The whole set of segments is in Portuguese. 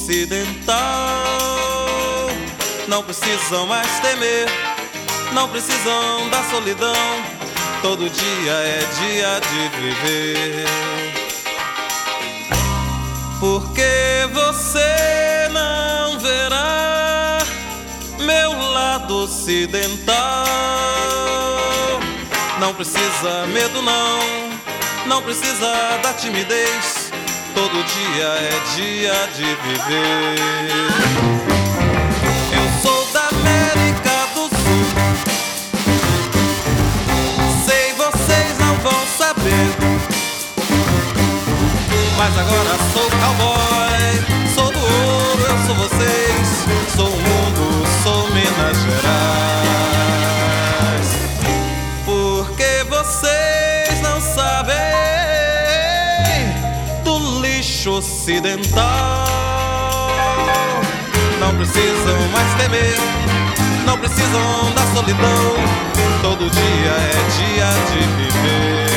ocidental. Não precisam mais temer, não precisam da solidão. Todo dia é dia de viver. Porque você não verá meu lado ocidental. Não precisa medo não, não precisa da timidez. Todo dia é dia de viver. Eu sou da América do Sul. Sei, vocês não vão saber, mas agora sou cowboy, sou do ouro, eu sou vocês. Sou o mundo, sou Minas Gerais. Porque vocês não sabem do lixo ocidental. Não precisam mais temer, não precisam da solidão. Todo dia é dia de viver.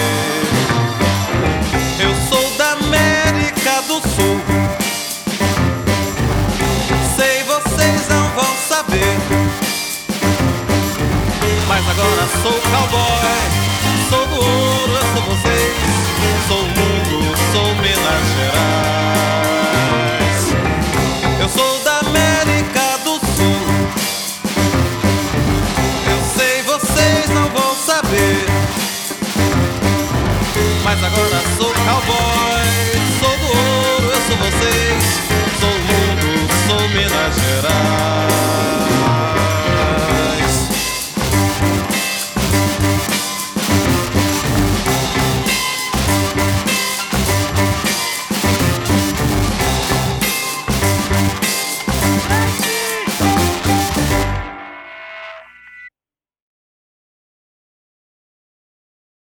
Eu sou da América do Sul. Sei, vocês não vão saber, mas agora sou cowboy, sou do ouro, eu sou vocês. Sou o mundo, sou Minas Gerais.